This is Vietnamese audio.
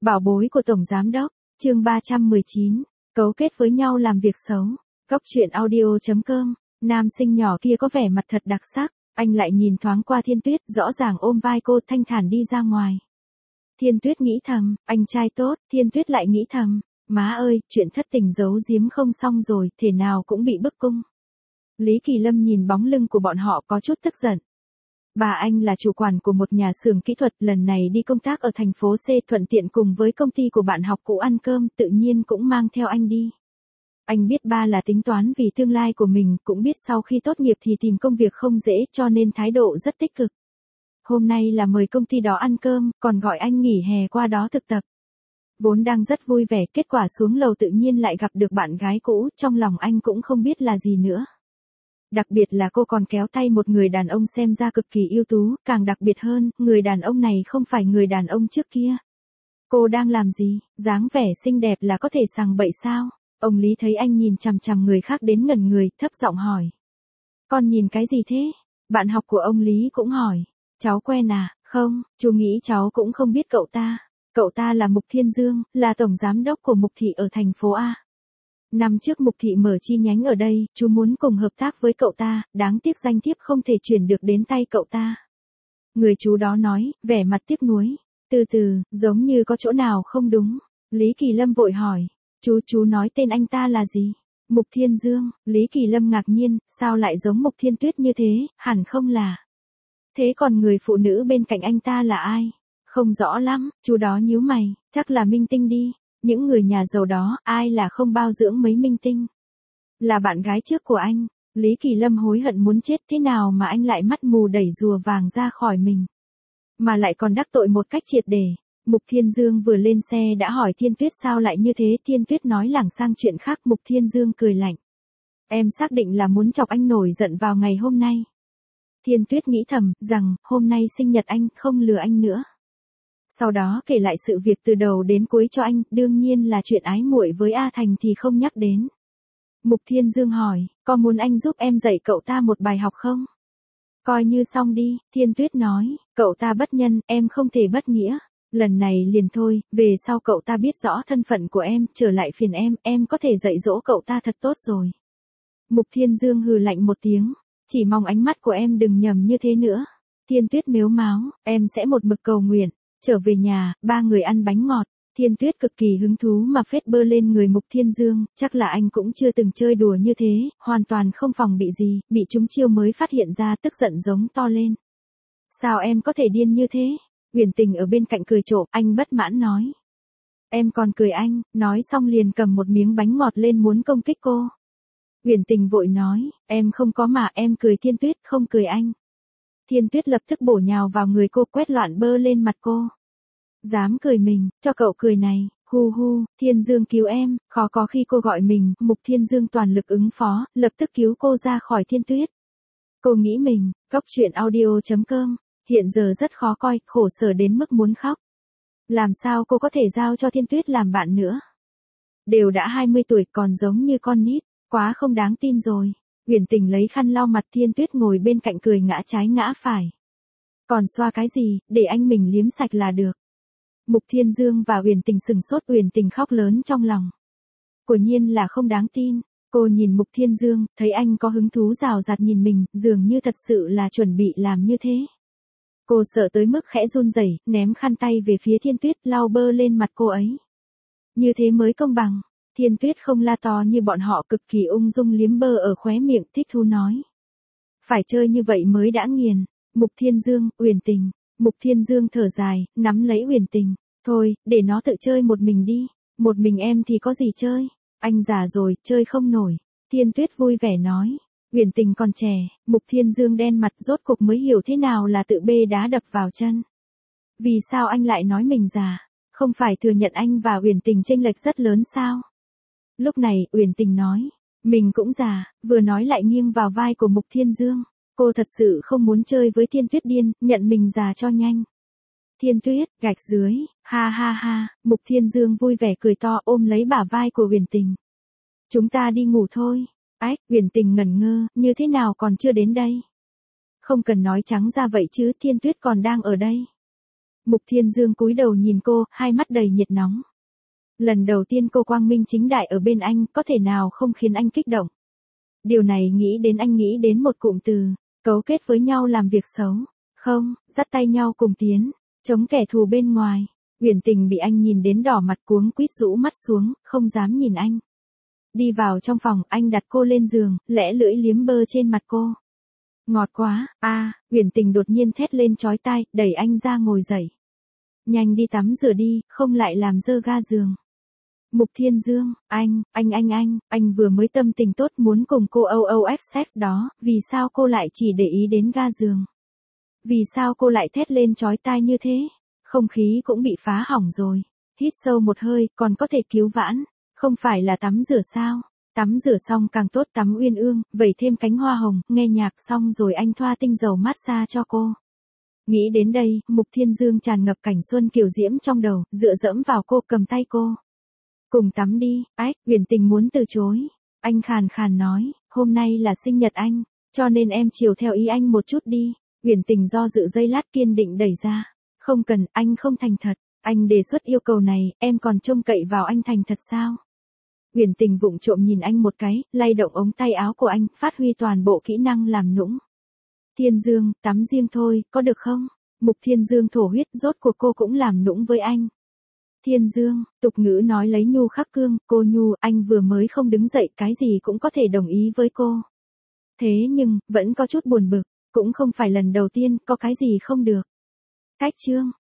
Bảo bối của Tổng Giám Đốc, chương 319, cấu kết với nhau làm việc xấu. Góc truyện audio.com, nam sinh nhỏ kia có vẻ mặt thật đặc sắc, anh lại nhìn thoáng qua Thiên Tuyết, rõ ràng ôm vai cô thanh thản đi ra ngoài. Thiên Tuyết nghĩ thầm, anh trai tốt, Thiên Tuyết lại nghĩ thầm, má ơi, chuyện thất tình giấu giếm không xong rồi, thể nào cũng bị bức cung. Lý Kỳ Lâm nhìn bóng lưng của bọn họ có chút tức giận. Bà anh là chủ quản của một nhà xưởng kỹ thuật, lần này đi công tác ở thành phố C, thuận tiện cùng với công ty của bạn học cũ ăn cơm, tự nhiên cũng mang theo anh đi. Anh biết ba là tính toán vì tương lai của mình, cũng biết sau khi tốt nghiệp thì tìm công việc không dễ, cho nên thái độ rất tích cực. Hôm nay là mời công ty đó ăn cơm, còn gọi anh nghỉ hè qua đó thực tập. Vốn đang rất vui vẻ, kết quả xuống lầu tự nhiên lại gặp được bạn gái cũ, trong lòng anh cũng không biết là gì nữa. Đặc biệt là cô còn kéo tay một người đàn ông xem ra cực kỳ ưu tú, càng đặc biệt hơn, người đàn ông này không phải người đàn ông trước kia. Cô đang làm gì, dáng vẻ xinh đẹp là có thể sằng bậy sao? Ông Lý thấy anh nhìn chằm chằm người khác đến ngẩn người, thấp giọng hỏi. Con nhìn cái gì thế? Bạn học của ông Lý cũng hỏi. Cháu quen à? Không, chú nghĩ cháu cũng không biết cậu ta. Cậu ta là Mục Thiên Dương, là tổng giám đốc của Mục Thị ở thành phố A. Năm trước Mục Thị mở chi nhánh ở đây, chú muốn cùng hợp tác với cậu ta, đáng tiếc danh thiếp không thể chuyển được đến tay cậu ta. Người chú đó nói, vẻ mặt tiếc nuối. Từ từ, giống như có chỗ nào không đúng. Lý Kỳ Lâm vội hỏi, chú nói tên anh ta là gì? Mục Thiên Dương. Lý Kỳ Lâm ngạc nhiên, sao lại giống Mục Thiên Tuyết như thế, hẳn không là. Thế còn người phụ nữ bên cạnh anh ta là ai? Không rõ lắm, chú đó nhíu mày, chắc là minh tinh đi. Những người nhà giàu đó, ai là không bao dưỡng mấy minh tinh? Là bạn gái trước của anh. Lý Kỳ Lâm hối hận muốn chết, thế nào mà anh lại mắt mù đẩy rùa vàng ra khỏi mình. Mà lại còn đắc tội một cách triệt để. Mục Thiên Dương vừa lên xe đã hỏi Thiên Tuyết sao lại như thế, Thiên Tuyết nói lảng sang chuyện khác, Mục Thiên Dương cười lạnh. Em xác định là muốn chọc anh nổi giận vào ngày hôm nay. Thiên Tuyết nghĩ thầm, rằng, hôm nay sinh nhật anh, không lừa anh nữa. Sau đó kể lại sự việc từ đầu đến cuối cho anh, đương nhiên là chuyện ái muội với A Thành thì không nhắc đến. Mục Thiên Dương hỏi, có muốn anh giúp em dạy cậu ta một bài học không? Coi như xong đi, Thiên Tuyết nói, cậu ta bất nhân, em không thể bất nghĩa. Lần này liền thôi, về sau cậu ta biết rõ thân phận của em, trở lại phiền em có thể dạy dỗ cậu ta thật tốt rồi. Mục Thiên Dương hừ lạnh một tiếng, chỉ mong ánh mắt của em đừng nhầm như thế nữa. Thiên Tuyết mếu máo, em sẽ một mực cầu nguyện. Trở về nhà, ba người ăn bánh ngọt. Thiên Tuyết cực kỳ hứng thú mà phết bơ lên người Mục Thiên Dương, chắc là anh cũng chưa từng chơi đùa như thế, hoàn toàn không phòng bị gì, bị trúng chiêu mới phát hiện ra, tức giận giống to lên. Sao em có thể điên như thế? Uyển Tình ở bên cạnh cười trộm, anh bất mãn nói. Em còn cười anh, nói xong liền cầm một miếng bánh ngọt lên muốn công kích cô. Uyển Tình vội nói, em không có mà, em cười Thiên Tuyết, không cười anh. Thiên Tuyết lập tức bổ nhào vào người cô, quét loạn bơ lên mặt cô. Dám cười mình, cho cậu cười này, hu hu, Thiên Dương cứu em, khó có khi cô gọi mình, Mục Thiên Dương toàn lực ứng phó, lập tức cứu cô ra khỏi Thiên Tuyết. Cô nghĩ mình, góc truyện audio.com, hiện giờ rất khó coi, khổ sở đến mức muốn khóc. Làm sao cô có thể giao cho Thiên Tuyết làm bạn nữa? Đều đã 20 tuổi còn giống như con nít, quá không đáng tin rồi. Uyển Tình lấy khăn lau mặt, Thiên Tuyết ngồi bên cạnh cười ngã trái ngã phải. Còn xoa cái gì, để anh mình liếm sạch là được. Mục Thiên Dương và Uyển Tình sừng sốt, Uyển Tình khóc lớn trong lòng. Quả nhiên là không đáng tin. Cô nhìn Mục Thiên Dương, thấy anh có hứng thú rào rạt nhìn mình, dường như thật sự là chuẩn bị làm như thế. Cô sợ tới mức khẽ run rẩy, ném khăn tay về phía Thiên Tuyết, lau bơ lên mặt cô ấy. Như thế mới công bằng. Thiên Tuyết không la to như bọn họ, cực kỳ ung dung liếm bơ ở khóe miệng, thích thú nói. Phải chơi như vậy mới đã nghiền. Mục Thiên Dương, Uyển Tình. Mục Thiên Dương thở dài, nắm lấy Uyển Tình. Thôi, để nó tự chơi một mình đi. Một mình em thì có gì chơi. Anh già rồi, chơi không nổi. Thiên Tuyết vui vẻ nói. Uyển Tình còn trẻ, Mục Thiên Dương đen mặt, rốt cục mới hiểu thế nào là tự bê đá đập vào chân. Vì sao anh lại nói mình già? Không phải thừa nhận anh và Uyển Tình chênh lệch rất lớn sao? Lúc này, Uyển Tình nói, mình cũng già, vừa nói lại nghiêng vào vai của Mục Thiên Dương. Cô thật sự không muốn chơi với Thiên Tuyết điên, nhận mình già cho nhanh. Thiên Tuyết, gạch dưới, ha ha ha, Mục Thiên Dương vui vẻ cười to, ôm lấy bả vai của Uyển Tình. Chúng ta đi ngủ thôi. Ách, Uyển Tình ngẩn ngơ, như thế nào còn chưa đến đây? Không cần nói trắng ra vậy chứ, Thiên Tuyết còn đang ở đây. Mục Thiên Dương cúi đầu nhìn cô, hai mắt đầy nhiệt nóng. Lần đầu tiên cô quang minh chính đại ở bên anh, có thể nào không khiến anh kích động. Điều này nghĩ đến anh nghĩ đến một cụm từ, cấu kết với nhau làm việc xấu. Không, dắt tay nhau cùng tiến, chống kẻ thù bên ngoài. Uyển Tình bị anh nhìn đến đỏ mặt cuống quýt rũ mắt xuống, không dám nhìn anh. Đi vào trong phòng, anh đặt cô lên giường, lẽ lưỡi liếm bơ trên mặt cô. Ngọt quá, Uyển Tình đột nhiên thét lên chói tai, đẩy anh ra ngồi dậy. Nhanh đi tắm rửa đi, không lại làm dơ ga giường. Mục Thiên Dương, anh vừa mới tâm tình tốt muốn cùng cô OOF sex đó, vì sao cô lại chỉ để ý đến ga giường? Vì sao cô lại thét lên chói tai như thế? Không khí cũng bị phá hỏng rồi. Hít sâu một hơi, còn có thể cứu vãn. Không phải là tắm rửa sao? Tắm rửa xong càng tốt, tắm uyên ương, vẩy thêm cánh hoa hồng, nghe nhạc xong rồi anh thoa tinh dầu massage cho cô. Nghĩ đến đây, Mục Thiên Dương tràn ngập cảnh xuân kiều diễm trong đầu, dựa dẫm vào cô, cầm tay cô. Cùng tắm đi, Uyển Tình muốn từ chối. Anh khàn khàn nói, hôm nay là sinh nhật anh, cho nên em chiều theo ý anh một chút đi. Uyển Tình do dự giây lát kiên định đẩy ra. Không cần, anh không thành thật. Anh đề xuất yêu cầu này, em còn trông cậy vào anh thành thật sao? Uyển Tình vụng trộm nhìn anh một cái, lay động ống tay áo của anh, phát huy toàn bộ kỹ năng làm nũng. Thiên Dương, tắm riêng thôi, có được không? Mục Thiên Dương thổ huyết, rốt cuộc cô cũng làm nũng với anh. Thiên Dương, tục ngữ nói lấy nhu khắc cương, cô nhu, anh vừa mới không đứng dậy, cái gì cũng có thể đồng ý với cô. Thế nhưng, vẫn có chút buồn bực, cũng không phải lần đầu tiên, có cái gì không được. Cách chương